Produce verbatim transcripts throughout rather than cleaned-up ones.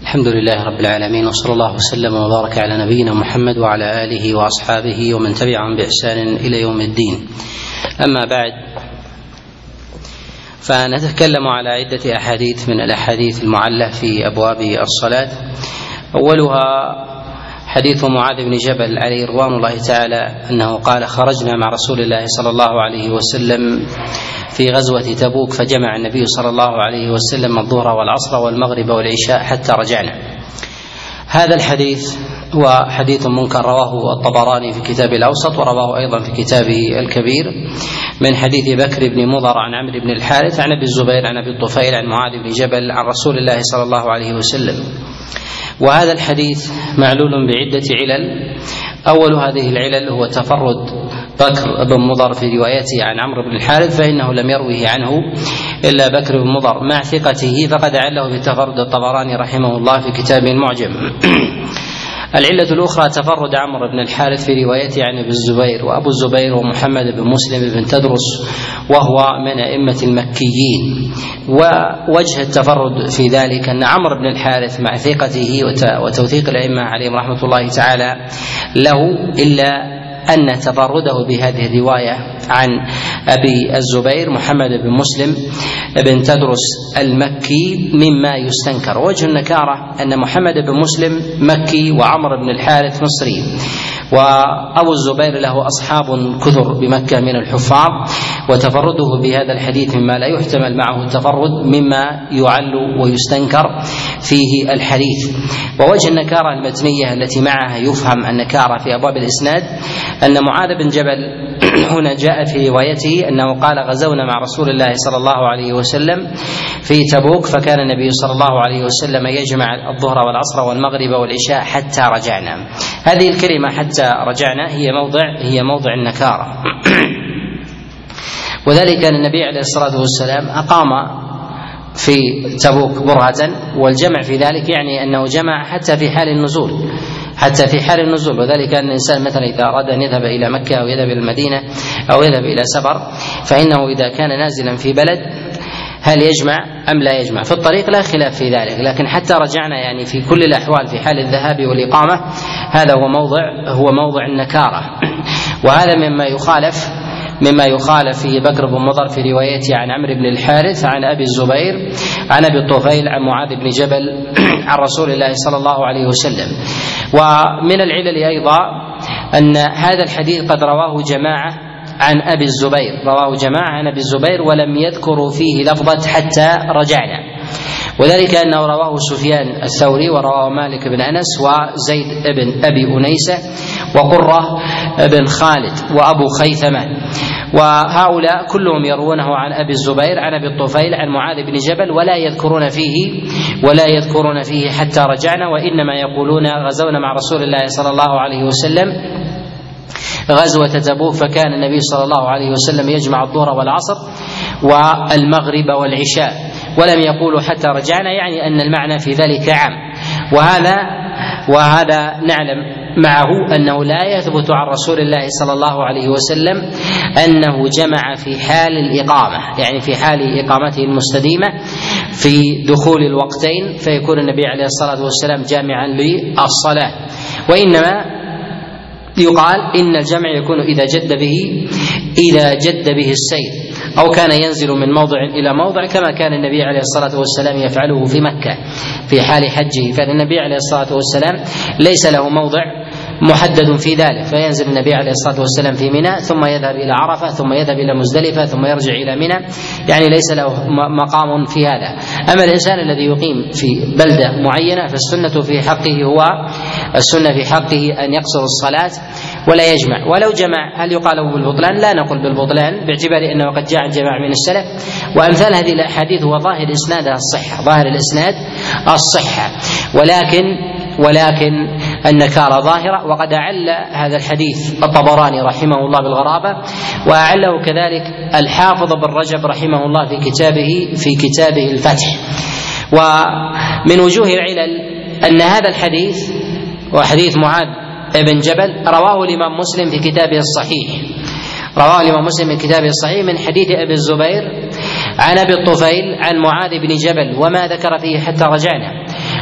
الحمد لله رب العالمين، وصلى الله وسلم وبارك على نبينا محمد وعلى آله وأصحابه ومن تبعهم بإحسان إلى يوم الدين. أما بعد، فنتكلم على عدة أحاديث من الأحاديث المعلة في أبواب الصلاة. أولها حديث معاذ بن جبل عليه رضوان الله تعالى أنه قال: خرجنا مع رسول الله صلى الله عليه وسلم في غزوة تبوك، فجمع النبي صلى الله عليه وسلم الظهر والعصر والمغرب والعشاء حتى رجعنا. هذا الحديث هو حديث منكر، رواه الطبراني في كتاب الأوسط، ورواه أيضا في كتابه الكبير من حديث بكر بن مضر عن عمرو بن الحارث عن أبي الزبير عن أبي الطفيل عن معاذ بن جبل عن رسول الله صلى الله عليه وسلم. وهذا الحديث معلول بعدة علل. أول هذه العلل هو تفرد بكر بن مضر في روايته عن عمرو بن الحارث، فإنه لم يروه عنه إلا بكر بن مضر مع ثقته، فقد عله بتفرد الطبراني رحمه الله في كتابه المعجم. العلة الأخرى تفرد عمرو بن الحارث في روايته عن أبي الزبير، وأبو الزبير ومحمد بن مسلم بن تدرس، وهو من أئمة المكيين. ووجه التفرد في ذلك أن عمرو بن الحارث مع ثقته وتوثيق الأئمة عليهم رحمة الله تعالى له، إلا أن تفرده بهذه الرواية عن أبي الزبير محمد بن مسلم بن تدرس المكي مما يستنكر. وجه النكارة أن محمد بن مسلم مكي وعمر بن الحارث مصري، وأبو الزبير له أصحاب كثر بمكة من الحفاظ، وتفرده بهذا الحديث مما لا يحتمل معه التفرد مما يعل ويستنكر فيه الحديث. ووجه النكارة المتنية التي معها يفهم النكارة في أبواب الإسناد أن معاذ بن جبل هنا جاء في روايته أنه قال: غزونا مع رسول الله صلى الله عليه وسلم في تبوك، فكان النبي صلى الله عليه وسلم يجمع الظهر والعصر والمغرب والعشاء حتى رجعنا. هذه الكلمة حتى رجعنا هي موضع هي موضع النكارة. وذلك أن النبي عليه الصلاة والسلام أقام في تبوك برهة، والجمع في ذلك يعني أنه جمع حتى في حال النزول حتى في حال النزول. وذلك أن الإنسان مثلا إذا أراد أن يذهب إلى مكة أو يذهب إلى المدينة أو يذهب إلى سفر، فإنه إذا كان نازلا في بلد هل يجمع أم لا يجمع؟ في الطريق لا خلاف في ذلك، لكن حتى رجعنا يعني في كل الأحوال في حال الذهاب والإقامة، هذا هو موضع هو موضع النكارة. وهذا مما يخالف مما يخالف فيه بكر بن مضر في روايته عن عمرو بن الحارث عن أبي الزبير عن أبي الطفيل عن معاذ بن جبل عن رسول الله صلى الله عليه وسلم. ومن العلل أيضا أن هذا الحديث قد رواه جماعة عن أبي الزبير رواه جماعة عن أبي الزبير ولم يذكروا فيه لفظة حتى رجعنا، وذلك أنه رواه سفيان الثوري ورواه مالك بن أنس وزيد بن أبي أنيسة وقرة بن خالد وأبو خيثمة، وهؤلاء كلهم يروونه عن أبي الزبير عن أبي الطفيل عن معاذ بن جبل، ولا يذكرون فيه ولا يذكرون فيه حتى رجعنا، وإنما يقولون: غزونا مع رسول الله صلى الله عليه وسلم غزوة تبوك، فكان النبي صلى الله عليه وسلم يجمع الظهر والعصر والمغرب والعشاء، ولم يقولوا حتى رجعنا، يعني أن المعنى في ذلك عام. وهذا وهذا نعلم معه أنه لا يثبت عن رسول الله صلى الله عليه وسلم أنه جمع في حال الإقامة، يعني في حال إقامته المستديمة في دخول الوقتين، فيكون النبي عليه الصلاة والسلام جامعا للصلاة، وإنما يقال إن الجمع يكون إذا جد به إذا جد به السير، أو كان ينزل من موضع إلى موضع، كما كان النبي عليه الصلاة والسلام يفعله في مكة في حال حجه. فالنبي عليه الصلاة والسلام ليس له موضع محدد في ذلك، فينزل النبي عليه الصلاة والسلام في منى، ثم يذهب إلى عرفة، ثم يذهب إلى مزدلفة، ثم يرجع إلى منى، يعني ليس له مقام في هذا. أما الإنسان الذي يقيم في بلدة معينة فالسنة في حقه هو السنة في حقه أن يقصر الصلاة ولا يجمع. ولو جمع هل يقال بالبطلان؟ لا نقول بالبطلان، باعتبار أنه قد جاء جماعة من السلف، وأمثال هذه الأحاديث هو ظاهر إسنادها الصحة ظاهر الإسناد الصحة ولكن ولكن النكارة ظاهرة. وقد أعل هذا الحديث الطبراني رحمه الله بالغرابة، وأعله كذلك الحافظ بن رجب رحمه الله في كتابه في كتابه الفتح. ومن وجوه العلل أن هذا الحديث وحديث معاذ بن جبل رواه الإمام مسلم في كتابه الصحيح رواه الإمام مسلم في كتابه الصحيح من حديث أبي الزبير عن أبي الطفيل عن معاذ بن جبل، وما ذكر فيه حتى رجعنا.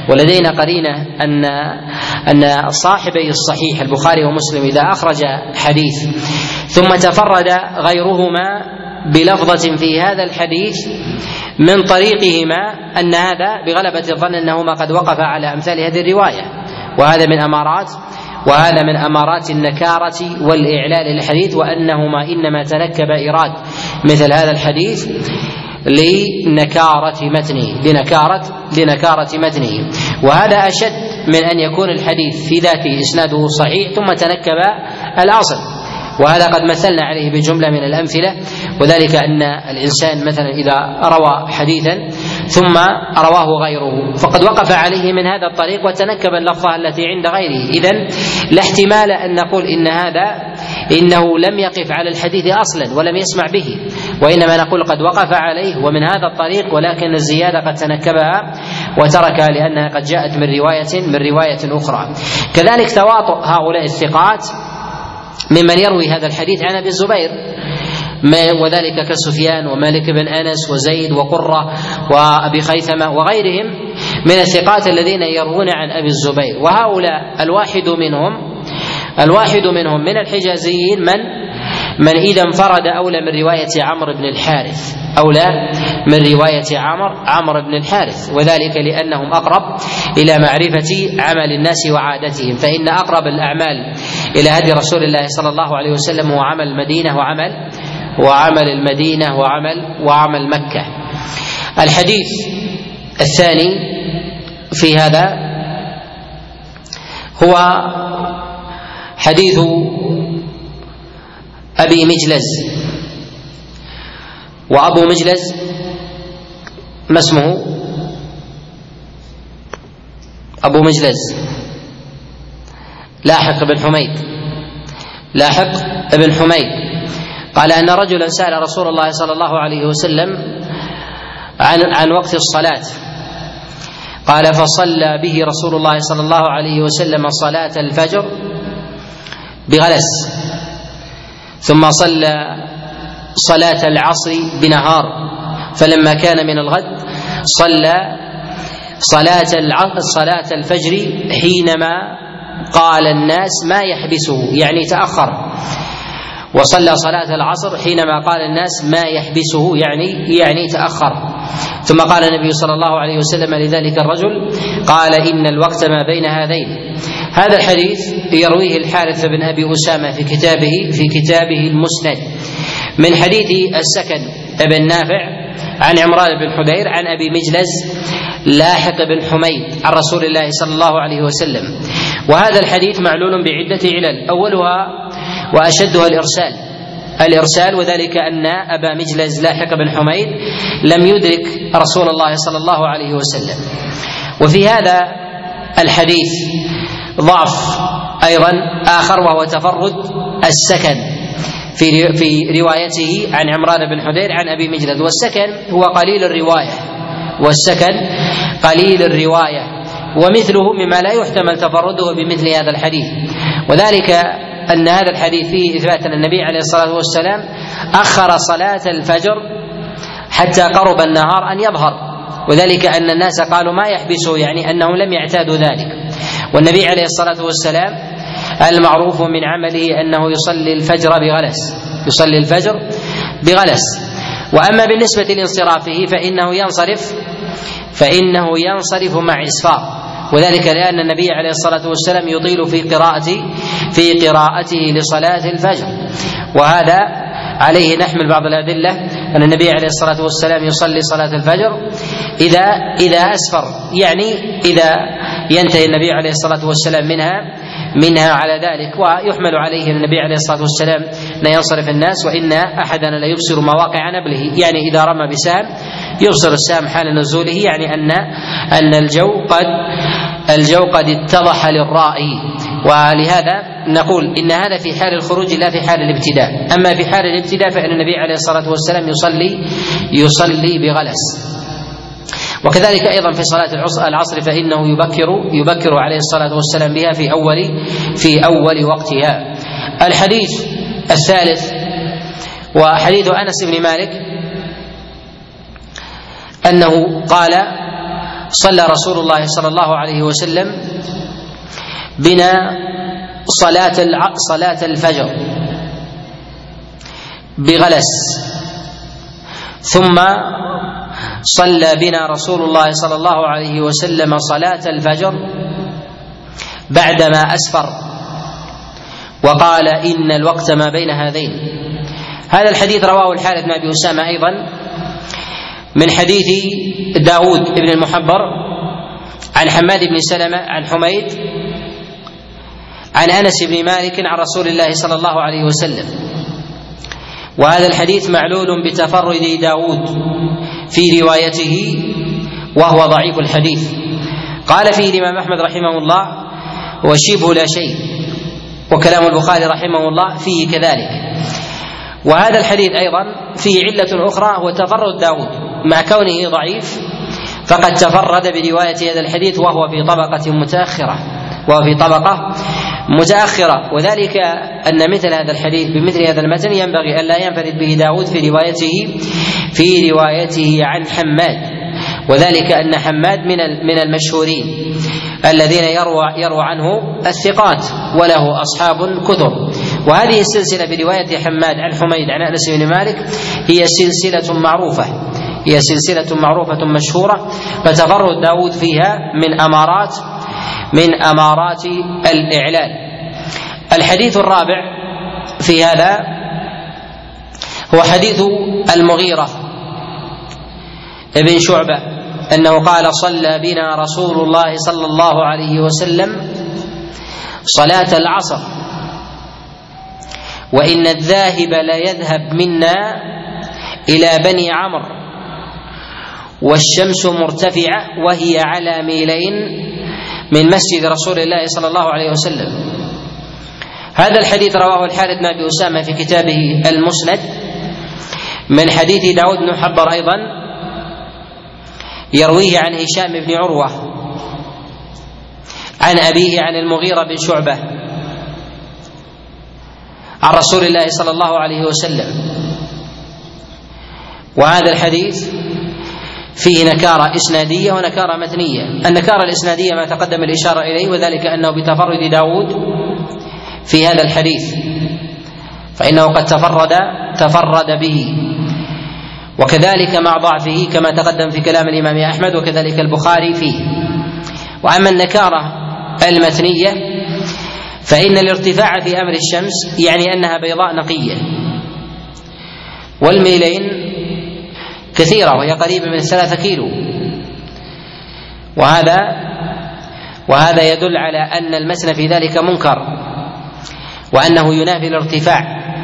ولدينا قرينة أن أن صاحبي الصحيح البخاري ومسلم إذا أخرج حديث ثم تفرد غيرهما بلفظة في هذا الحديث من طريقهما أن هذا بغلبة الظن أنهما قد وقف على أمثال هذه الرواية، وهذا من أمارات وهذا من أمارات النكارة والإعلال للحديث، وأنهما إنما تنكب إيراد مثل هذا الحديث لنكارة متنه لنكارة لنكارة متنه وهذا أشد من أن يكون الحديث في ذاته إسناده صحيح ثم تنكب الأصل، وهذا قد مثلنا عليه بجملة من الأمثلة. وذلك أن الإنسان مثلا إذا روى حديثا ثم رواه غيره فقد وقف عليه من هذا الطريق وتنكب اللفظة التي عند غيره، إذن لا احتمال أن نقول إن هذا إنه لم يقف على الحديث أصلا ولم يسمع به، وإنما نقول قد وقف عليه ومن هذا الطريق، ولكن الزيادة قد تنكبها وتركها لأنها قد جاءت من رواية من رواية أخرى. كذلك تواطؤ هؤلاء الثقات ممن يروي هذا الحديث عن أبي الزبير، وذلك كسفيان ومالك بن أنس وزيد وقرة وأبي خيثمة وغيرهم من الثقات الذين يروون عن أبي الزبير. وهؤلاء الواحد منهم الواحد منهم من الحجازيين من من إذا انفرد أولى من رواية عمرو بن الحارث أولى من رواية عمرو عمرو بن الحارث، وذلك لأنهم أقرب إلى معرفة عمل الناس وعادتهم، فإن أقرب الأعمال إلى هدي رسول الله صلى الله عليه وسلم هو عمل المدينة وعمل وعمل المدينة وعمل وعمل مكة. الحديث الثاني في هذا هو حديث أبي مجلز، وأبو مجلز ما اسمه؟ أبو مجلز لاحق بن حميد لاحق بن حميد قال أن رجلا سأل رسول الله صلى الله عليه وسلم عن عن وقت الصلاة، قال فصلى به رسول الله صلى الله عليه وسلم صلاة الفجر بغلس، ثم صلى صلاة العصر بنهار، فلما كان من الغد صلى صلاة صلاة الفجر حينما قال الناس ما يحبسه يعني تأخر، وصلى صلاة العصر حينما قال الناس ما يحبسه يعني يعني تأخر. ثم قال النبي صلى الله عليه وسلم لذلك الرجل قال إن الوقت ما بين هذين. هذا الحديث يرويه الحارث بن أبي أسامة في كتابه في كتابه المسند من حديث السكن بن نافع عن عمران بن حدير عن أبي مجلز لاحق بن حميد عن رسول الله صلى الله عليه وسلم. وهذا الحديث معلول بعدة علل، أولها وأشدها الإرسال الإرسال وذلك أن أبا مجلز لاحق بن حميد لم يدرك رسول الله صلى الله عليه وسلم. وفي هذا الحديث ضعف أيضا آخر وهو تفرد السكن في في روايته عن عمران بن حدير عن أبي مجلز، والسكن هو قليل الرواية والسكن قليل الرواية ومثله مما لا يحتمل تفرده بمثل هذا الحديث. وذلك أن هذا الحديث فيه إثبات أن النبي عليه الصلاة والسلام أخر صلاة الفجر حتى قرب النهار أن يظهر، وذلك أن الناس قالوا ما يحبسه يعني أنهم لم يعتادوا ذلك. والنبي عليه الصلاة والسلام المعروف من عمله أنه يصلي الفجر بغلس يصلي الفجر بغلس وأما بالنسبة لانصرافه فإنه ينصرف فإنه ينصرف مع إسفار، وذلك لأن النبي عليه الصلاة والسلام يطيل في قراءته في قراءته لصلاة الفجر. وهذا عليه نحمل بعض الأدلة أن النبي عليه الصلاة والسلام يصلي صلاة الفجر إذا إذا أسفر، يعني إذا ينتهي النبي عليه الصلاة والسلام منها منها على ذلك. ويحمل عليه النبي عليه الصلاة والسلام لا ينصرف الناس وإن أحدنا لا يبصر مواقع نبله، يعني إذا رمى بسهم يبصر السهم حال نزوله، يعني أن أن الجو قد الجو قد اتضح للرائي. ولهذا نقول إن هذا في حال الخروج لا في حال الابتداء. أما في حال الابتداء فإن النبي عليه الصلاة والسلام يصلي يصلي بغلس. وكذلك أيضا في صلاة العصر فإنه يبكر يبكر عليه الصلاة والسلام بها في أول في أول وقتها. الحديث الثالث وحديث أنس بن مالك أنه قال صلى رسول الله صلى الله عليه وسلم بنا صلاة صلاة الفجر بغلس، ثم صلى بنا رسول الله صلى الله عليه وسلم صلاة الفجر بعدما أسفر وقال إن الوقت ما بين هذين. هذا الحديث رواه الحارث بن أبي أسامة أيضا من حديث داود بن المحبر عن حماد بن سلمة عن حميد عن أنس بن مالك عن رسول الله صلى الله عليه وسلم. وهذا الحديث معلول بتفرد داود في روايته وهو ضعيف الحديث. قال فيه الإمام أحمد رحمه الله وشبه لا شيء، وكلام البخاري رحمه الله فيه كذلك. وهذا الحديث أيضا فيه علة أخرى هو تفرد داود، مع كونه ضعيف فقد تفرد برواية هذا الحديث وهو في طبقة متأخرة وهو في طبقة متأخرة وذلك أن مثل هذا الحديث بمثل هذا المتن ينبغي أن لا ينفرد به داود في روايته في روايته عن حماد، وذلك أن حماد من من المشهورين الذين يروى يروى عنه الثقات وله أصحاب كثر. وهذه السلسلة برواية حماد عن حميد عن أنس بن مالك هي سلسلة معروفة هي سلسلة معروفة مشهورة، فتفرد داود فيها من أمارات من أمارات الإعلال. الحديث الرابع في هذا هو حديث المغيرة ابن شعبة أنه قال صلى بنا رسول الله صلى الله عليه وسلم صلاة العصر وإن الذاهب لا يذهب منا إلى بني عمرو والشمس مرتفعة وهي على ميلين من مسجد رسول الله صلى الله عليه وسلم. هذا الحديث رواه الحارث بن أبي أسامة في كتابه المسند من حديث داود بن حبر أيضا يرويه عن هشام بن عروة عن أبيه عن المغيرة بن شعبة عن رسول الله صلى الله عليه وسلم. وهذا الحديث فيه نكارة إسنادية ونكارة متنية. النكارة الإسنادية ما تقدم الإشارة إليه، وذلك أنه بتفرد داود في هذا الحديث، فإنه قد تفرد تفرد به، وكذلك مع ضعفه كما تقدم في كلام الإمام أحمد وكذلك البخاري فيه. وأما النكارة المتنية فإن الارتفاع في أمر الشمس يعني أنها بيضاء نقية، والميلين كثيرة وهي قريبة من ثلاثة كيلو، وهذا وهذا يدل على أن المتن في ذلك منكر وأنه ينافي الارتفاع،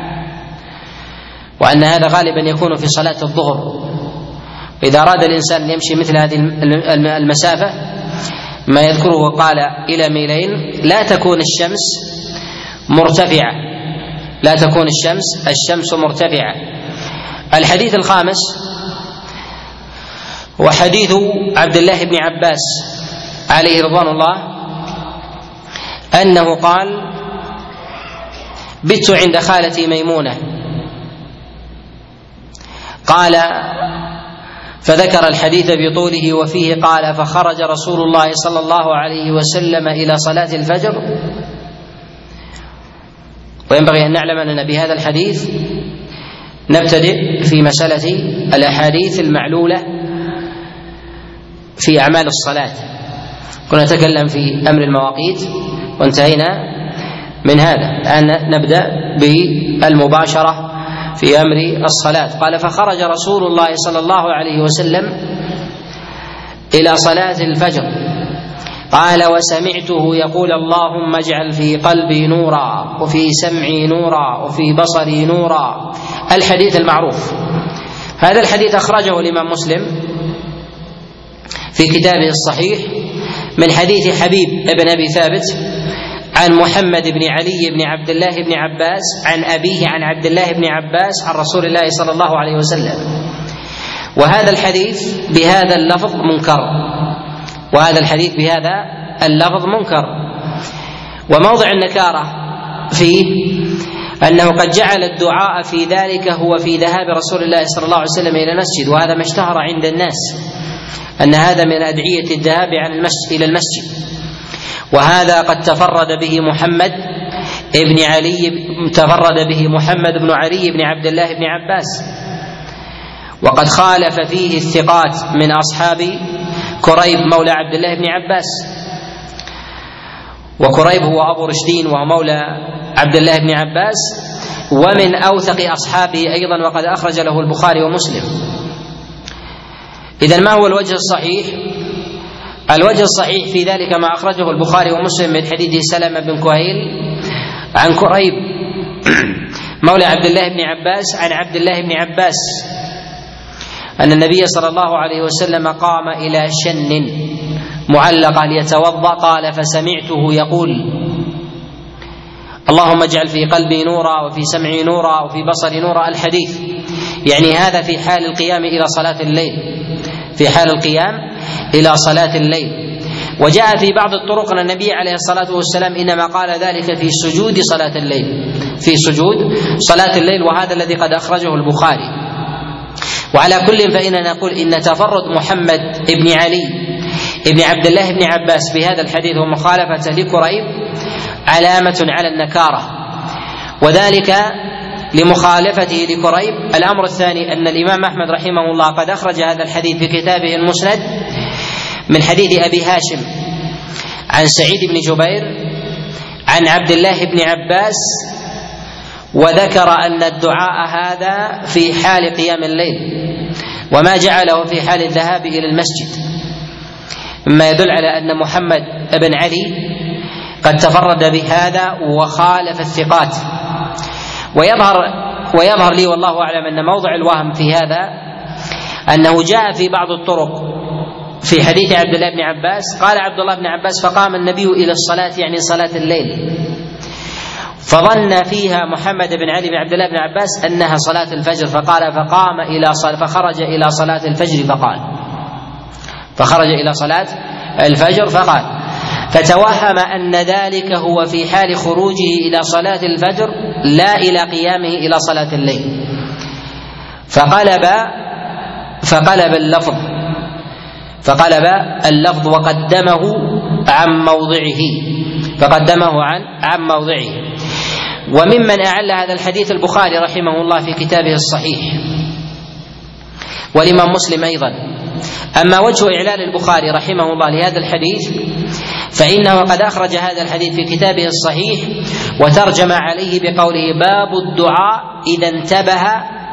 وأن هذا غالبا يكون في صلاة الظهر. إذا أراد الإنسان يمشي مثل هذه المسافة ما يذكره قال إلى ميلين لا تكون الشمس مرتفعة لا تكون الشمس الشمس مرتفعة. الحديث الخامس وحديث عبد الله بن عباس عليه رضوان الله أنه قال بت عند خالتي ميمونة، قال فذكر الحديث بطوله وفيه قال فخرج رسول الله صلى الله عليه وسلم إلى صلاة الفجر. وينبغي أن نعلم أننا بهذا الحديث نبتدئ في مسألة الأحاديث المعلولة في أعمال الصلاة. كنا نتكلم في أمر المواقيت وانتهينا من هذا، الآن نبدأ بالمباشرة في أمر الصلاة. قال فخرج رسول الله صلى الله عليه وسلم إلى صلاة الفجر، قال وسمعته يقول اللهم اجعل في قلبي نورا وفي سمعي نورا وفي بصري نورا، الحديث المعروف. هذا الحديث أخرجه الإمام مسلم في كتابه الصحيح من حديث حبيب بن أبي ثابت عن محمد بن علي بن عبد الله بن عباس عن أبيه عن عبد الله بن عباس عن رسول الله صلى الله عليه وسلم. وهذا الحديث بهذا اللفظ منكر وهذا الحديث بهذا اللفظ منكر وموضع النكارة فيه أنه قد جعل الدعاء في ذلك هو في ذهاب رسول الله صلى الله عليه وسلم إلى المسجد، وهذا ما اشتهر عند الناس أن هذا من أدعية الذهاب عن المسجد إلى المسجد، وهذا قد تفرد به محمد ابن علي تفرد به محمد بن علي بن عبد الله بن عباس، وقد خالف فيه الثقات من أصحاب كريب مولى عبد الله بن عباس، وكريب هو أبو رشدين وهو مولى عبد الله بن عباس ومن أوثق أصحابه أيضا، وقد أخرج له البخاري ومسلم. إذن ما هو الوجه الصحيح؟ الوجه الصحيح في ذلك ما أخرجه البخاري ومسلم من حديث سلمة بن كهيل عن كريب مولى عبد الله بن عباس عن عبد الله بن عباس أن النبي صلى الله عليه وسلم قام إلى شن معلقة ليتوضأ، قال فسمعته يقول اللهم اجعل في قلبي نورا وفي سمعي نورا وفي بصري نورا، الحديث. يعني هذا في حال القيام إلى صلاة الليل، في حال القيام إلى صلاة الليل. وجاء في بعض الطرق أن النبي عليه الصلاة والسلام إنما قال ذلك في سجود صلاة الليل، في سجود صلاة الليل، وهذا الذي قد أخرجه البخاري. وعلى كل فإننا نقول إن تفرد محمد بن علي بن عبد الله بن عباس بهذا الحديث ومخالفته لكريب علامة على النكارة، وذلك لمخالفته لكريب. الأمر الثاني أن الإمام أحمد رحمه الله قد أخرج هذا الحديث في كتابه المسند من حديث أبي هاشم عن سعيد بن جبير عن عبد الله بن عباس، وذكر أن الدعاء هذا في حال قيام الليل وما جعله في حال الذهاب إلى المسجد، مما يدل على أن محمد بن علي قد تفرد بهذا وخالف الثقات. ويظهر ويظهر لي والله أعلم أن موضع الوهم في هذا أنه جاء في بعض الطرق في حديث عبد الله بن عباس قال عبد الله بن عباس فقام النبي إلى الصلاة، يعني صلاة الليل، فظن فيها محمد بن علي بن عبد الله بن عباس أنها صلاة الفجر، فقال فقام إلى صلاة فخرج إلى صلاة الفجر فقال فخرج إلى صلاة الفجر فقال فتوهم أن ذلك هو في حال خروجه إلى صلاة الفجر لا إلى قيامه إلى صلاة الليل، فقلب فقلب اللفظ فقلب اللفظ وقدمه عن موضعه فقدمه عن عن موضعه. وممن أعل هذا الحديث البخاري رحمه الله في كتابه الصحيح، والإمام مسلم أيضا. أما وجه إعلال البخاري رحمه الله لهذا الحديث فإنه قد أخرج هذا الحديث في كتابه الصحيح وترجم عليه بقوله باب الدعاء إذا انتبه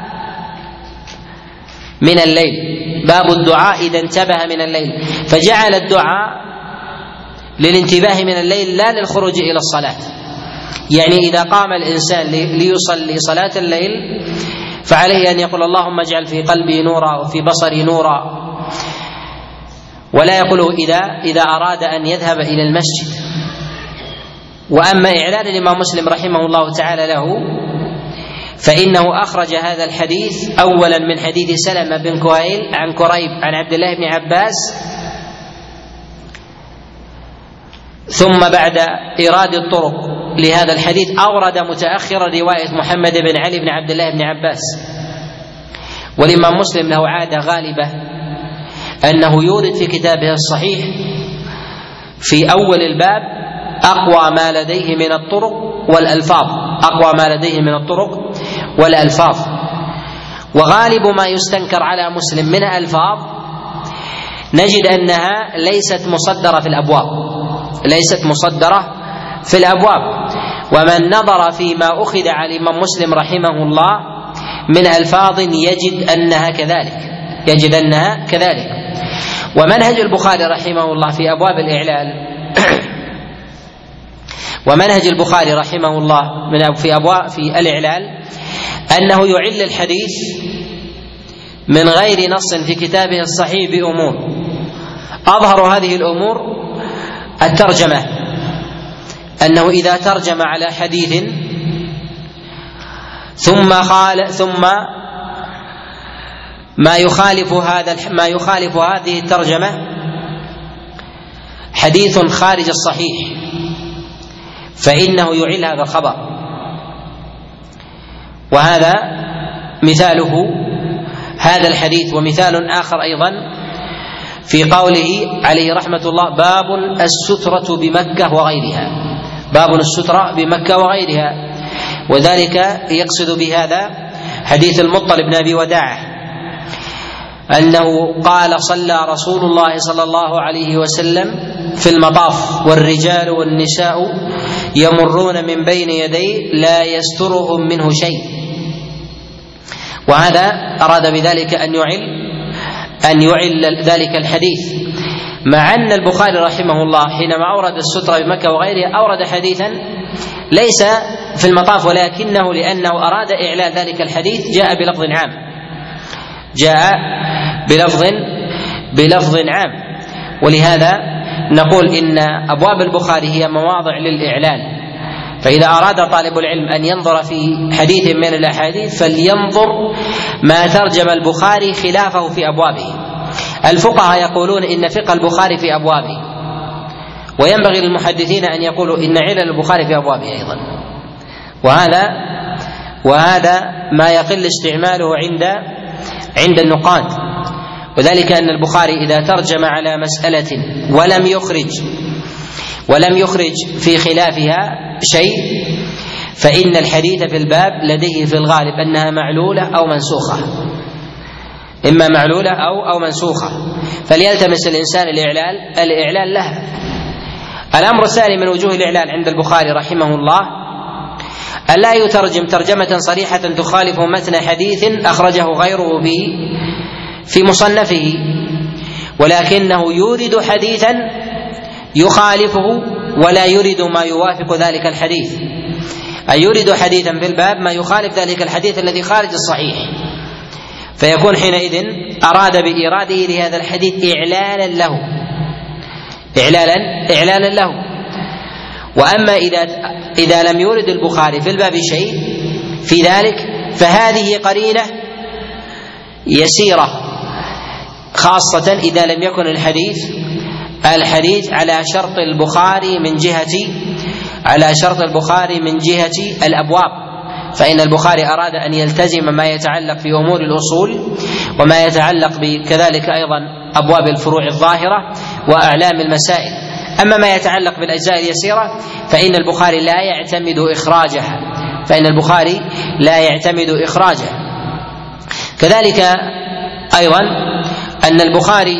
من الليل، باب الدعاء إذا انتبه من الليل، فجعل الدعاء للانتباه من الليل لا للخروج إلى الصلاة. يعني إذا قام الإنسان ليصلي صلاة الليل فعليه أن يقول اللهم اجعل في قلبي نورا وفي بصري نورا، ولا يقوله إذا إذا أراد أن يذهب إلى المسجد. وأما إعلان الإمام مسلم رحمه الله تعالى له فإنه أخرج هذا الحديث أولا من حديث سلمة بن كهيل عن كريب عن عبد الله بن عباس، ثم بعد إيراد الطرق لهذا الحديث أورد متأخرا رواية محمد بن علي بن عبد الله بن عباس. والإمام مسلم له عادة غالبة أنه يورد في كتابه الصحيح في أول الباب أقوى ما لديه من الطرق والألفاظ أقوى ما لديه من الطرق والألفاظ وغالب ما يستنكر على مسلم من ألفاظ نجد أنها ليست مصدرة في الأبواب ليست مصدرة في الأبواب ومن نظر فيما أخذ على الإمام مسلم رحمه الله من ألفاظ يجد أنها كذلك يجد أنها كذلك. ومنهج البخاري رحمه الله في أبواب الإعلال ومنهج البخاري رحمه الله من في أبواب في الإعلال أنه يعل الحديث من غير نص في كتابه الصحيح بأمور. أظهر هذه الأمور الترجمة، أنه إذا ترجم على حديث ثم قال ثم ما يخالف هذا ما يخالف هذه الترجمة حديث خارج الصحيح فإنه يعل هذا الخبر. وهذا مثاله هذا الحديث. ومثال آخر أيضا في قوله عليه رحمة الله: باب السترة بمكة وغيرها، باب السترة بمكة وغيرها، وذلك يقصد بهذا حديث المطلب بن أبي وداعة أنه قال: صلى رسول الله صلى الله عليه وسلم في المطاف والرجال والنساء يمرون من بين يديه لا يسترهم منه شيء. وهذا أراد بذلك أن يعل أن يعل ذلك الحديث، مع أن البخاري رحمه الله حينما أورد السترة بمكة وغيرها أورد حديثا ليس في المطاف، ولكنه لأنه أراد إعلان ذلك الحديث جاء بلفظ عام، جاء بلفظ بلفظ عام. ولهذا نقول إن أبواب البخاري هي مواضع للإعلان، فإذا أراد طالب العلم أن ينظر في حديث من الأحاديث فلينظر ما ترجم البخاري خلافه في أبوابه. الفقهاء يقولون إن فقه البخاري في أبوابه، وينبغي للمحدثين أن يقولوا إن علل البخاري في أبوابه أيضا، وهذا وهذا ما يقل استعماله عند عند النقاد. وذلك أن البخاري إذا ترجم على مسألة ولم يخرج ولم يخرج في خلافها شيء فإن الحديث في الباب لديه في الغالب أنها معلولة أو منسوخة، إما معلولة أو أو منسوخة، فليلتمس الإنسان الإعلال الإعلال لها. الأمر الثاني من وجوه الإعلال عند البخاري رحمه الله أن لا يترجم ترجمة صريحة تخالف متن حديث أخرجه غيره في في مصنفه، ولكنه يورد حديثا يخالفه ولا يريد ما يوافق ذلك الحديث، أي يريد حديثا في الباب ما يخالف ذلك الحديث الذي خارج الصحيح، فيكون حينئذ أراد بإيراده لهذا الحديث إعلالا له إعلالا إعلالا له. وأما إذا إذا لم يورد البخاري في الباب شيء في ذلك فهذه قرينة يسيرة، خاصة إذا لم يكن الحديث الحديث على شرط البخاري من جهة على شرط البخاري من جهة الأبواب، فإن البخاري أراد أن يلتزم ما يتعلق في أمور الأصول وما يتعلق كذلك أيضا أبواب الفروع الظاهرة وأعلام المسائل. أما ما يتعلق بالأجزاء اليسيرة فإن البخاري لا يعتمد إخراجها فإن البخاري لا يعتمد إخراجها. كذلك أيضا أن البخاري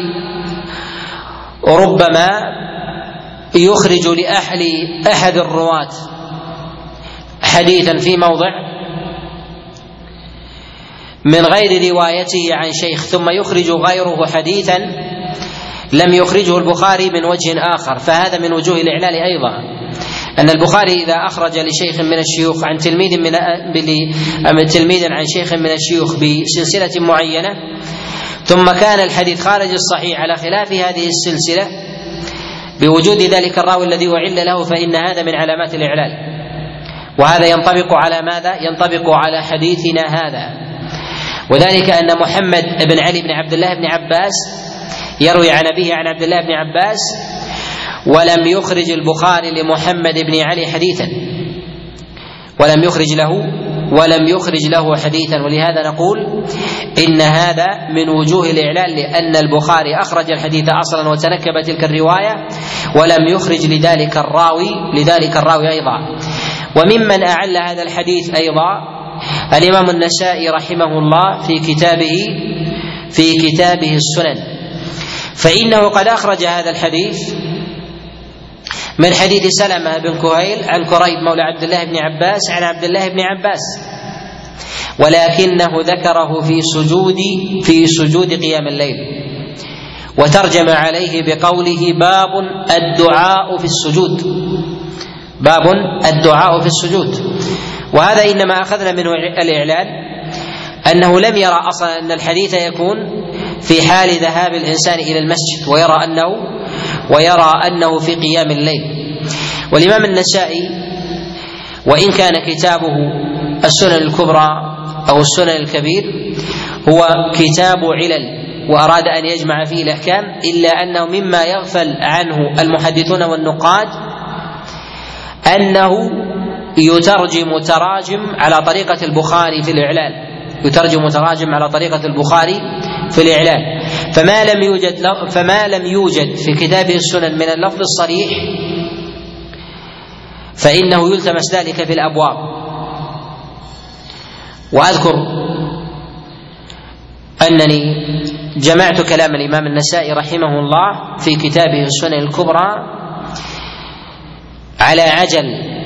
ربما يخرج لأهل أحد الرواة حديثا في موضع من غير روايته عن شيخ ثم يخرج غيره حديثا لم يخرجه البخاري من وجه آخر، فهذا من وجوه الإعلال أيضا، أن البخاري إذا أخرج لشيخ من الشيوخ عن تلميذ من تلميذ عن شيخ من الشيوخ بسلسلة معينة ثم كان الحديث خارج الصحيح على خلاف هذه السلسلة بوجود ذلك الراوي الذي أعل له، فإن هذا من علامات الإعلال، وهذا ينطبق على ماذا؟ ينطبق على حديثنا هذا. وذلك أن محمد بن علي بن عبد الله بن عباس يروي عن أبيه عن عبد الله بن عباس ولم يخرج البخاري لمحمد بن علي حديثا ولم يخرج له ولم يخرج له حديثا، ولهذا نقول إن هذا من وجوه الإعلال، لأن البخاري أخرج الحديث أصلا وتنكب تلك الرواية ولم يخرج لذلك الراوي لذلك الراوي أيضا. وممن أعل هذا الحديث أيضا الإمام النسائي رحمه الله في كتابه في كتابه السنن، فإنه قد أخرج هذا الحديث من حديث سلمة بن كهيل عن كريب مولى عبد الله بن عباس عن عبد الله بن عباس، ولكنه ذكره في سجود في سجود قيام الليل، وترجم عليه بقوله باب الدعاء في السجود باب الدعاء في السجود. وهذا إنما أخذنا منه الإعلان أنه لم يرى أصلا أن الحديث يكون في حال ذهاب الإنسان إلى المسجد ويرى أنه ويرى أنه في قيام الليل. والإمام النسائي وإن كان كتابه السنن الكبرى أو السنن الكبير هو كتاب علل وأراد أن يجمع فيه الأحكام، إلا أنه مما يغفل عنه المحدثون والنقاد أنه يترجم تراجم على طريقة البخاري في الإعلان يترجم تراجم على طريقة البخاري في الإعلان فما لم يوجد فما لم يوجد في كتابه السنن من اللفظ الصريح فإنه يلتمس ذلك في الأبواب. وأذكر أنني جمعت كلام الإمام النسائي رحمه الله في كتابه السنن الكبرى على عجل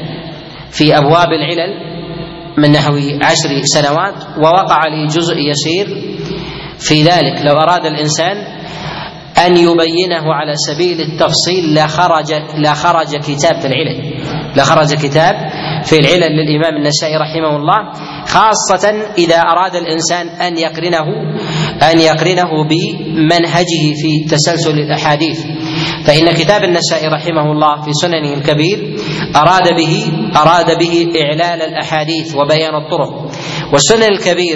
في أبواب العلل من نحو عشر سنوات، ووقع لي جزء يسير في ذلك. لو أراد الإنسان أن يبينه على سبيل التفصيل لا خرج لا خرج كتاب في العلل لا خرج كتاب في العلل للإمام النسائي رحمه الله، خاصة إذا أراد الإنسان أن يقرنه أن يقرنه بمنهجه في تسلسل الأحاديث، فإن كتاب النسائي رحمه الله في سننه الكبير أراد به أراد به إعلال الأحاديث وبيان الطرق. والسنن الكبير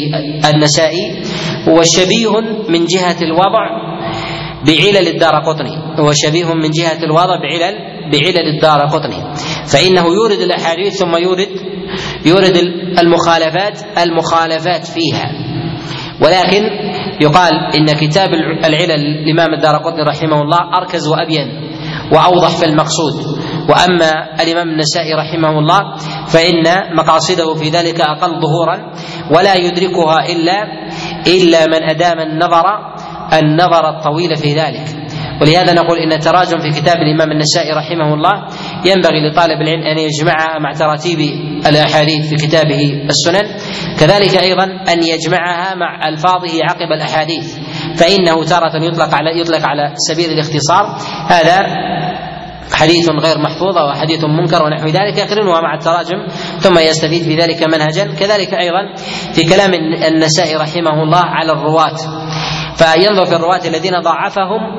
للنسائي هو شبيه من جهة الوضع بعلل الدارقطني هو شبيه من جهة الوضع بعلل بعلل الدارقطني، فإنه يورد الأحاديث ثم يورد يورد المخالفات المخالفات فيها. ولكن يقال إن كتاب العلل الإمام الدارقطني رحمه الله أركز وأبين وأوضح في المقصود، وأما الإمام النسائي رحمه الله فإن مقاصده في ذلك أقل ظهورا ولا يدركها إلا إلا من أدام النظر النظر الطويل في ذلك. ولهذا نقول إن التراجم في كتاب الإمام النسائي رحمه الله ينبغي لطالب العلم أن يجمعها مع تراتيب الأحاديث في كتابه السنن، كذلك أيضا أن يجمعها مع ألفاظه عقب الأحاديث، فإنه تارة يطلق على يطلق على سبيل الاختصار هذا حديث غير محفوظ وحديث منكر ونحو ذلك، يقرنها مع التراجم ثم يستفيد في ذلك منهجا. كذلك أيضا في كلام النسائي رحمه الله على الرواة، فينظر في الرواة الذين ضعفهم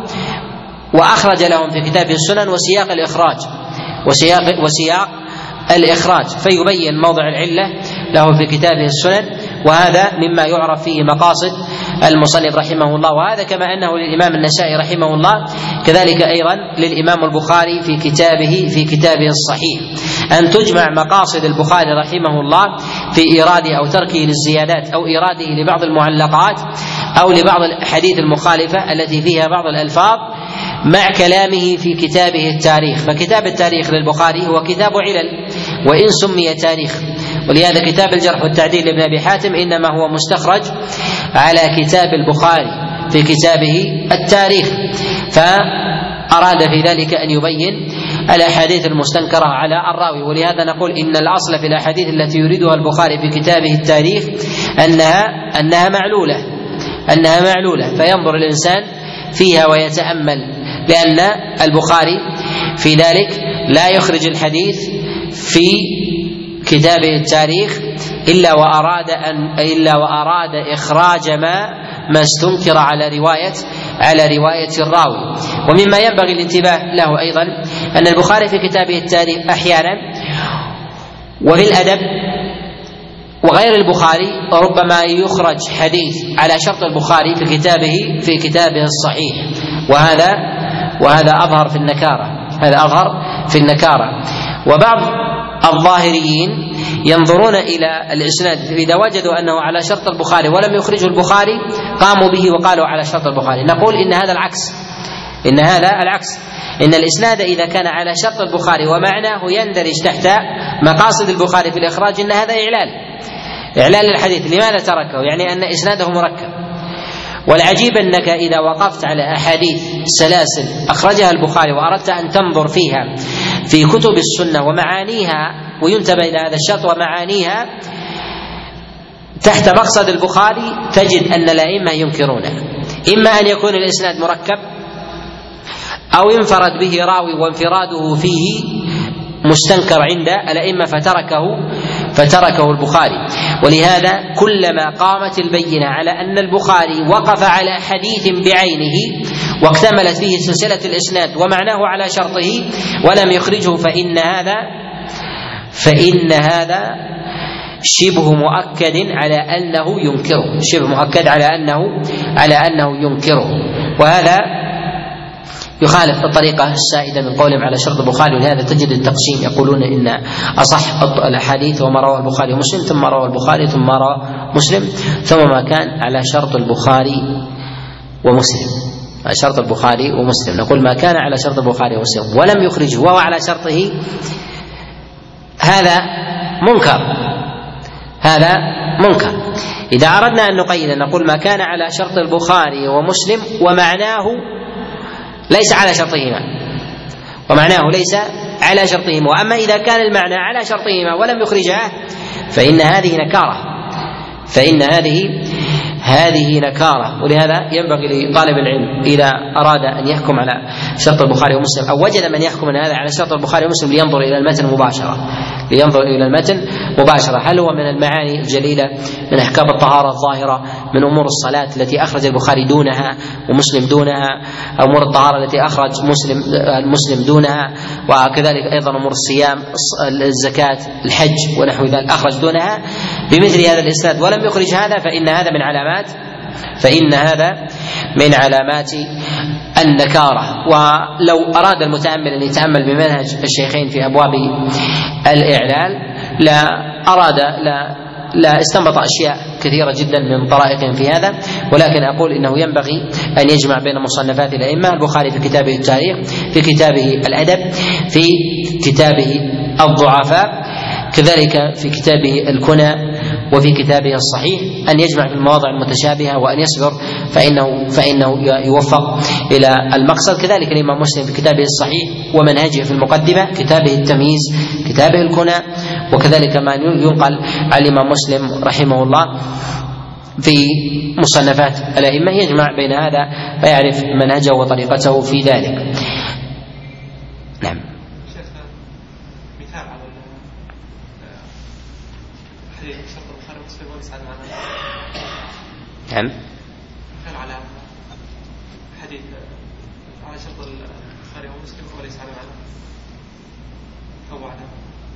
وأخرج لهم في كتابه السنن وسياق الإخراج وسياق وسياق الإخراج فيبين موضع العلة له في كتابه السنن، وهذا مما يعرف فيه مقاصد المصنف رحمه الله. وهذا كما أنه للإمام النسائي رحمه الله كذلك أيضا للإمام البخاري في كتابه في كتابه الصحيح، أن تجمع مقاصد البخاري رحمه الله في إيراده أو تركه للزيادات أو إيراده لبعض المعلقات أو لبعض الأحاديث المخالفة التي فيها بعض الألفاظ مع كلامه في كتابه التاريخ. فكتاب التاريخ للبخاري هو كتاب علل وإن سمي تاريخ، ولهذا كتاب الجرح والتعديل لابن أبي حاتم إنما هو مستخرج على كتاب البخاري في كتابه التاريخ، فأراد في ذلك أن يبين الأحاديث المستنكرة على الراوي. ولهذا نقول إن الأصل في الأحاديث التي يريدها البخاري في كتابه التاريخ أنها أنها معلولة أنها معلولة فينظر الإنسان فيها ويتأمل، لأن البخاري في ذلك لا يخرج الحديث في كتابه التاريخ إلا وأراد أن إلا وأراد إخراج ما ما استنكر على رواية على رواية الراوي. ومما ينبغي الانتباه له أيضا أن البخاري في كتابه التاريخ أحيانا وفي الأدب وغير البخاري ربما يخرج حديث على شرط البخاري في كتابه في كتابه الصحيح، وهذا وهذا أظهر في النكارة هذا أظهر في النكارة. وبعض الظاهريين ينظرون إلى الإسناد إذا وجدوا أنه على شرط البخاري ولم يخرجه البخاري قاموا به وقالوا على شرط البخاري. نقول إن هذا العكس إن هذا العكس إن الإسناد إذا كان على شرط البخاري ومعناه يندرج تحت مقاصد البخاري في الإخراج إن هذا إعلال إعلال الحديث. لماذا تركه؟ يعني أن إسناده مركب. والعجيب أنك إذا وقفت على أحاديث سلاسل أخرجها البخاري وأردت أن تنظر فيها في كتب السنة ومعانيها وينتبه إلى هذا الشرط ومعانيها تحت مقصد البخاري، تجد أن الأئمة ينكرونه، إما أن يكون الإسناد مركب أو انفرد به راوي وانفراده فيه مستنكر عند الأئمة فتركه فتركه البخاري. ولهذا كلما قامت البينة على أن البخاري وقف على حديث بعينه واكتملت فيه سلسلة الإسناد ومعناه على شرطه ولم يخرجه فإن هذا فإن هذا شبه مؤكد على أنه ينكره شبه مؤكد على أنه على أنه ينكره وهذا يخالف الطريقة السائدة من قولهم على شرط البخاري. ولهذا تجد التقسيم يقولون إن أصح الأحاديث وما رواه البخاري ومسلم ثم روى البخاري ثم روى مسلم ثم ما كان على شرط البخاري ومسلم، شرط البخاري ومسلم. نقول ما كان على شرط البخاري ومسلم ولم يخرجه وهو على شرطه هذا منكر، هذا منكر. إذا أردنا أن نقيد نقول ما كان على شرط البخاري ومسلم ومعناه ليس على شرطهما، ومعناه ليس على شرطهما. وأما إذا كان المعنى على شرطهما ولم يخرجاه فإن هذه نكارة، فإن هذه هذه نكارة. ولهذا ينبغي لطالب العلم إذا أراد أن يحكم على شرط البخاري ومسلم أو وجد من يحكم هذا على شرط البخاري ومسلم لينظر إلى المتن مباشرة، لينظر إلى المتن مباشرة. هل هو من المعاني الجليلة من أحكام الطهارة الظاهرة، من أمور الصلاة التي أخرج البخاري دونها ومسلم دونها، أمور الطهارة التي أخرج مسلم المسلم دونها، وكذلك أيضا أمور الصيام الزكاة الحج ونحو ذلك أخرج دونها بمثل هذا الإسناد ولم يخرج هذا، فإن هذا من علامات فإن هذا من علامات النكارة. ولو أراد المتأمل أن يتأمل بمنهج الشيخين في أبواب الإعلال لا أراد لا لا استنبط أشياء كثيرة جدا من طرائقهم في هذا. ولكن أقول إنه ينبغي أن يجمع بين مصنفات الأئمة، البخاري في كتابه التاريخ، في كتابه الأدب، في كتابه الضعفاء، كذلك في كتابه الكنى، وفي كتابه الصحيح، أن يجمع في المواضع المتشابهة وأن يصبر فإنه فإنه يوفق إلى المقصد. كذلك الإمام مسلم في كتابه الصحيح ومنهجه في المقدمة، كتابه التمييز، كتابه الكنى، وكذلك ما ينقل عن الإمام مسلم رحمه الله في مصنفات الأئمة، يجمع بين هذا فيعرف منهجه وطريقته في ذلك. نعم. نعم. مثال على حديث على شرط البخاري ومسلم وليس على معنى أو بعده.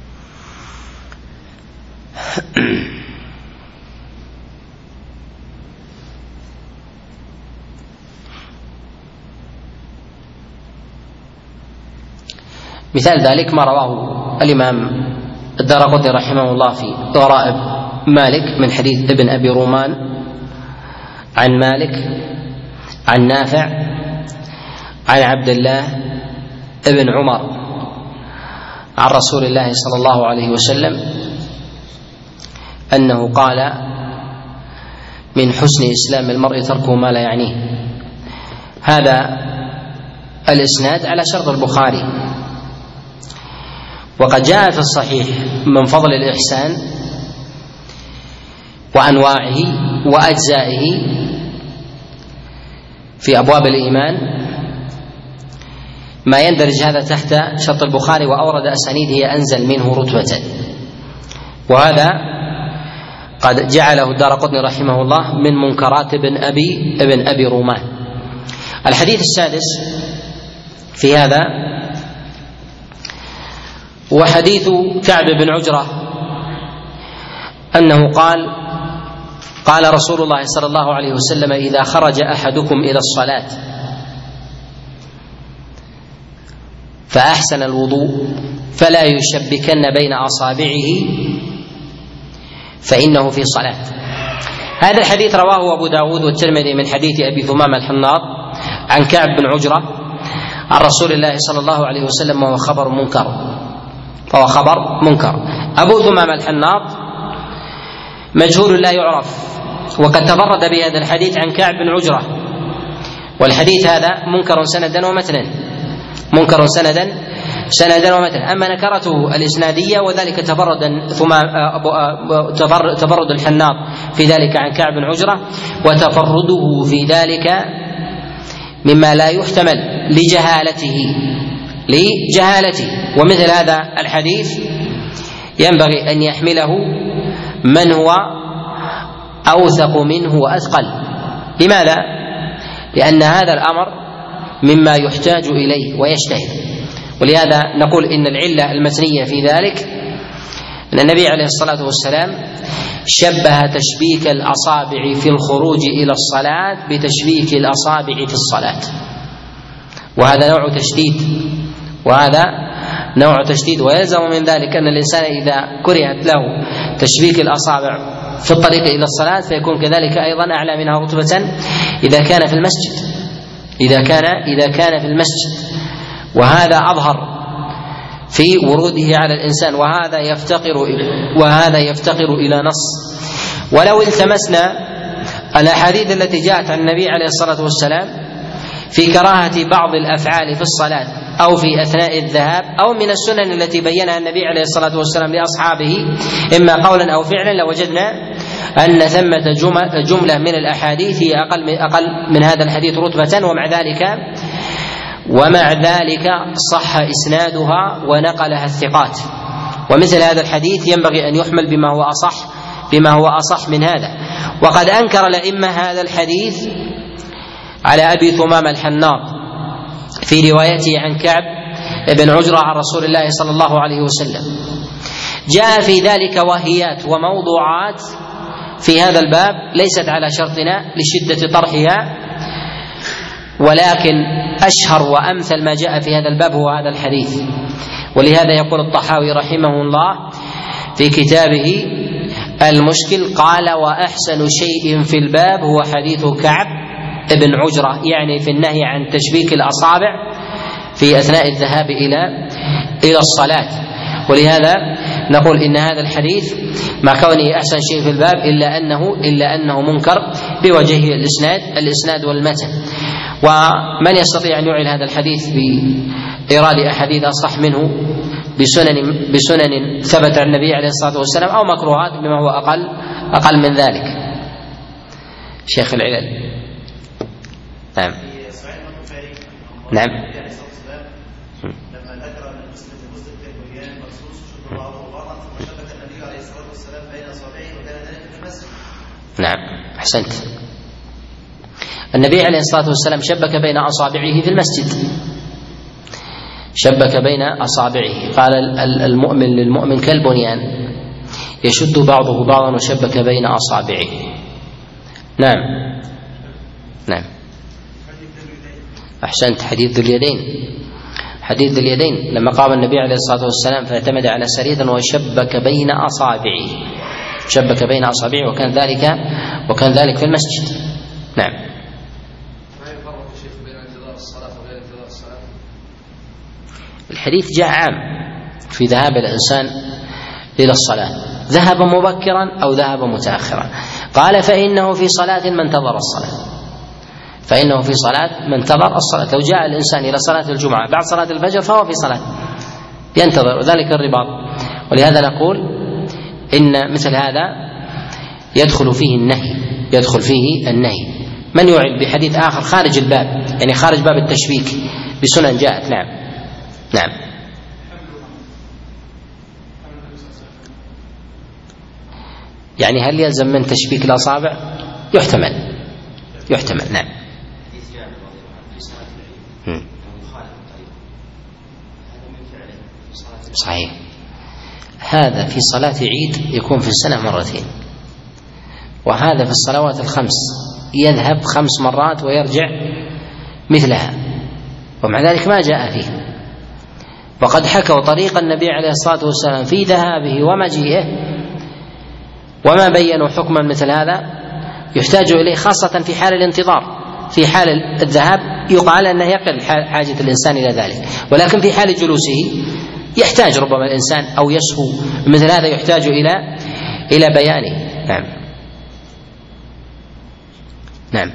مثال ذلك ما رواه الإمام الدارقطني رحمه الله في غرائب مالك من حديث ابن أبي رومان عن مالك عن نافع عن عبد الله ابن عمر عن رسول الله صلى الله عليه وسلم أنه قال: من حسن إسلام المرء تركه ما لا يعنيه. هذا الإسناد على شرط البخاري، وقد جاء في الصحيح من فضل الإحسان وأنواعه وأجزائه في أبواب الإيمان ما يندرج هذا تحت شرط البخاري، وأورد أسانيد هي أنزل منه رتبة، وهذا قد جعله الدارقطني رحمه الله من منكرات ابن أبي ابن أبي رومان. الحديث السادس في هذا وحديث كعب بن عجرة أنه قال: قال رسول الله صلى الله عليه وسلم: إذا خرج أحدكم إلى الصلاة فأحسن الوضوء فلا يشبكن بين أصابعه فإنه في صلاة. هذا الحديث رواه أبو داود والترمذي من حديث أبي ثمامة الحناط عن كعب بن عجرة عن رسول الله صلى الله عليه وسلم، وهو خبر منكر فهو خبر منكر. أبو ثمامة الحناط مجهول لا يعرف، وقد تفرد بهذا الحديث عن كعب بن عجرة، والحديث هذا منكر سندا ومتنا، منكر سندا سندا ومتنا. أما نكرته الإسنادية وذلك تفرد ثم تفرد الحناط في ذلك عن كعب بن عجرة، وتفرده في ذلك مما لا يحتمل لجهالته لجهالته ومثل هذا الحديث ينبغي أن يحمله من هو أوثق منه وأثقل. لماذا؟ لأن هذا الأمر مما يحتاج إليه ويشتهر، ولهذا نقول إن العلة المتنية في ذلك أن النبي عليه الصلاة والسلام شبه تشبيك الأصابع في الخروج إلى الصلاة بتشبيك الأصابع في الصلاة، وهذا نوع تشديد، وهذا نوع تشديد. ويلزم من ذلك أن الإنسان إذا كرهت له تشبيك الأصابع في الطريق إلى الصلاة فيكون كذلك أيضا أعلى منها رتبة إذا كان في المسجد إذا كان إذا كان في المسجد وهذا أظهر في وروده على الإنسان، وهذا يفتقر وهذا يفتقر إلى نص. ولو التمسنا الأحاديث التي جاءت عن النبي عليه الصلاة والسلام في كراهة بعض الأفعال في الصلاة أو في أثناء الذهاب أو من السنن التي بينها النبي عليه الصلاة والسلام لأصحابه إما قولا أو فعلا، لوجدنا أن ثمة جملة من الأحاديث هي أقل من, أقل من هذا الحديث رتبة، ومع ذلك ومع ذلك صح إسنادها ونقلها الثقات. ومثل هذا الحديث ينبغي أن يحمل بما هو أصح بما هو أصح من هذا. وقد أنكر الأئمة هذا الحديث على أبي ثمامة الحناط في روايته عن كعب بن عجرة عن رسول الله صلى الله عليه وسلم. جاء في ذلك وهيات وموضوعات في هذا الباب ليست على شرطنا لشدة طرحها، ولكن أشهر وأمثل ما جاء في هذا الباب هو هذا الحديث. ولهذا يقول الطحاوي رحمه الله في كتابه المشكل قال: وأحسن شيء في الباب هو حديث كعب ابن عجرة، يعني في النهي عن تشبيك الأصابع في أثناء الذهاب إلى إلى الصلاة. ولهذا نقول إن هذا الحديث مع كونه أحسن شيء في الباب إلا أنه إلا أنه منكر بوجهه الإسناد الإسناد والمتن. ومن يستطيع أن يعل هذا الحديث بإيراد أحاديث أصح منه بسنن بسنن ثبت عن النبي عليه الصلاة والسلام أو مكروهات بما هو أقل أقل من ذلك. شيخ العلل. نعم نعم لما ذكر ان المسلم المسلم في البنيان مخصوص شد بعضه بعضا ثم شبك النبي عليه الصلاه والسلام بين اصابعه وكان ذلك في المسجد. نعم احسنت. النبي عليه الصلاه والسلام شبك بين اصابعه في المسجد، شبك بين اصابعه، قال المؤمن للمؤمن كالبنيان يشد بعضه بعضا وشبك بين اصابعه. نعم نعم احسنت. حديث ذو اليدين حديث ذو اليدين لما قام النبي عليه الصلاه والسلام فاعتمد على سرير وشبك بين اصابعه شبك بين اصابعه وكان ذلك وكان ذلك في المسجد. نعم. ما يفرق الشيخ بين انتظار الصلاه وبين انتظار الصلاه؟ الحديث جاء عام في ذهاب الانسان الى الصلاه، ذهب مبكرا او ذهب متاخرا. قال: فانه في صلاه من انتظر الصلاه فإنه في صلاة من انتظر الصلاة. لو جاء الإنسان إلى صلاة الجمعة بعد صلاة الفجر فهو في صلاة ينتظر، وذلك الرباط. ولهذا نقول إن مثل هذا يدخل فيه النهي يدخل فيه النهي من يعل بحديث آخر خارج الباب، يعني خارج باب التشبيك بسنن جاءت. نعم نعم يعني هل يلزم من تشبيك الأصابع؟ يحتمل يحتمل. نعم. صحيح. هذا في صلاة عيد يكون في السنة مرتين، وهذا في الصلوات الخمس يذهب خمس مرات ويرجع مثلها، ومع ذلك ما جاء فيه. وقد حكوا طريق النبي عليه الصلاة والسلام في ذهابه ومجيئه وما بينوا حكما مثل هذا يحتاج إليه، خاصة في حال الانتظار. في حال الذهاب يقال أنه يقل حاجة الإنسان إلى ذلك، ولكن في حال جلوسه يحتاج ربما الإنسان أو يسهو مثل هذا يحتاج إلى إلى بيانه. نعم نعم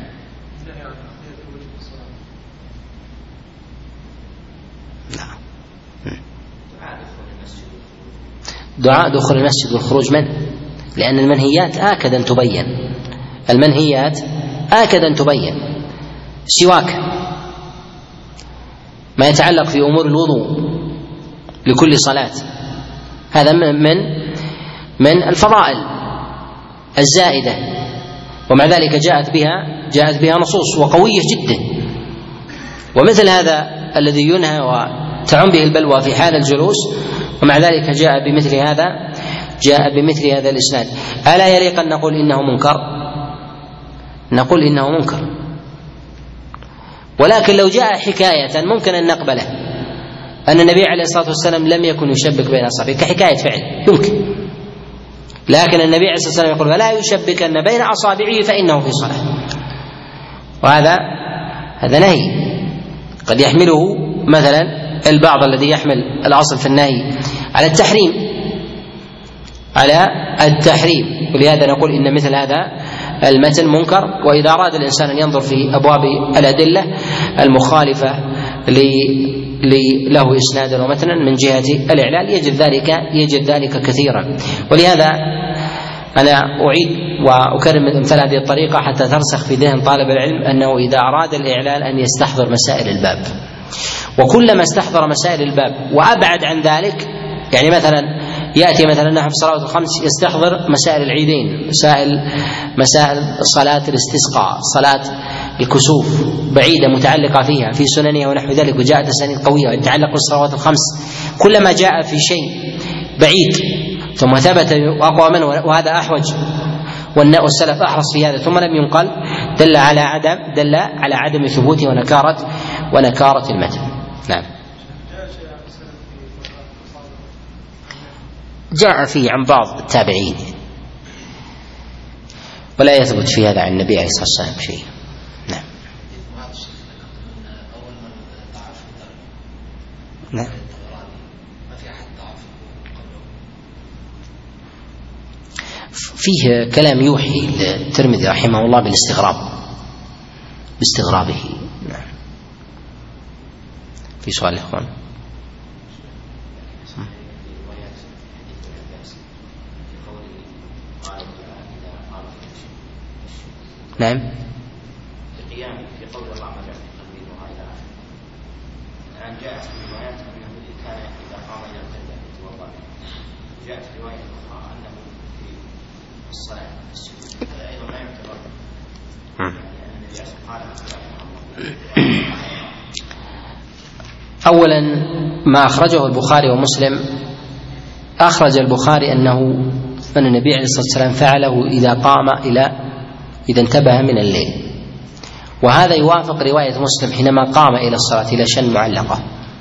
دعاء دخول المسجد والخروج منه، لأن المنهيات آكد أن تبين المنهيات آكد أن تبين سواك ما يتعلق في أمور الوضوء لكل صلاة، هذا من من الفضائل الزائدة، ومع ذلك جاءت بها جاءت بها نصوص وقوية جدا. ومثل هذا الذي ينهى وتعم به البلوى في حال الجلوس ومع ذلك جاء بمثل هذا جاء بمثل هذا الإسناد، ألا يليق أن نقول إنه منكر؟ نقول إنه منكر. ولكن لو جاء حكاية ممكن أن نقبله، أن النبي عليه الصلاة والسلام لم يكن يشبك بين أصابعه كحكاية فعل يمكن، لكن النبي عليه الصلاة والسلام يقول فلا يشبكن بين أصابعه فإنه في صلاة، وهذا هذا نهي قد يحمله مثلا البعض الذي يحمل الأصل في النهي على التحريم على التحريم ولهذا نقول إن مثل هذا المتن منكر. وإذا أراد الإنسان أن ينظر في أبواب الأدلة المخالفة له إسنادا ومتنا من جهة الإعلال يجد ذلك يجد ذلك كثيرا. ولهذا أنا أعيد وأكرم من مثل هذه الطريقة حتى ترسخ في ذهن طالب العلم أنه إذا أراد الإعلال أن يستحضر مسائل الباب، وكلما استحضر مسائل الباب وأبعد عن ذلك، يعني مثلا يأتي مثلا نحن في الصلوات الخمس يستحضر مسائل العيدين، مسائل مسائل صلاة الاستسقاء، صلاة الكسوف بعيدة متعلقة فيها في سننها ونحو ذلك، وجاءت أسانيد قوية يتعلق بالصلوات الخمس، كلما جاء في شيء بعيد ثم ثبت أقوى منه وهذا أحوج والسلف أحرص في هذا ثم لم ينقل دل على عدم دل على عدم ثبوته ونكارة ونكارة المتن. نعم. جاء فيه عن بعض التابعين ولا يثبت في هذا عن النبي عليه الصلاة والسلام شيء. نعم. نعم. فيه كلام يوحي للترمذي رحمه الله بالاستغراب باستغرابه. نعم. في سؤال الإخوان؟ نعم. القيام في قول الله ما جاء في التنبيه وهذا الآن جاءت في روايات أنه كان إذا قام إلى القبلة يتوضأ، جاءت في رواية أخرى أنه في الصلاة السجود، هذا أيضا ما يعتبر يعني أن النبي قال أولا ما أخرجه البخاري ومسلم، أخرج البخاري أنه أن النبي عليه الصلاة والسلام فعله إذا قام إلى إذا انتبه من الليل، وهذا يوافق رواية مسلم حينما قام إلى الصلاة إلى شن معلقة.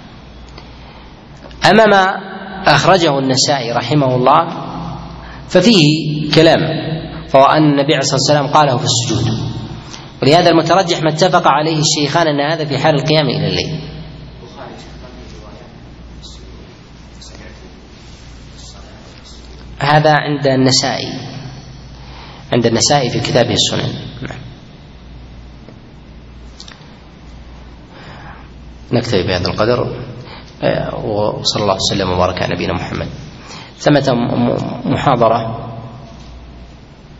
أما ما أخرجه النسائي رحمه الله ففيه كلام، فهو أن النبي عليه الصلاة والسلام قاله في السجود، ولهذا المترجح ما اتفق عليه الشيخان أن هذا في حال القيام إلى الليل. هذا عند النسائي عند النسائي في كتابه السنن. نعم. نكتفي بهذا القدر وصلى الله وسلم وبارك على نبينا محمد. ثمة محاضرة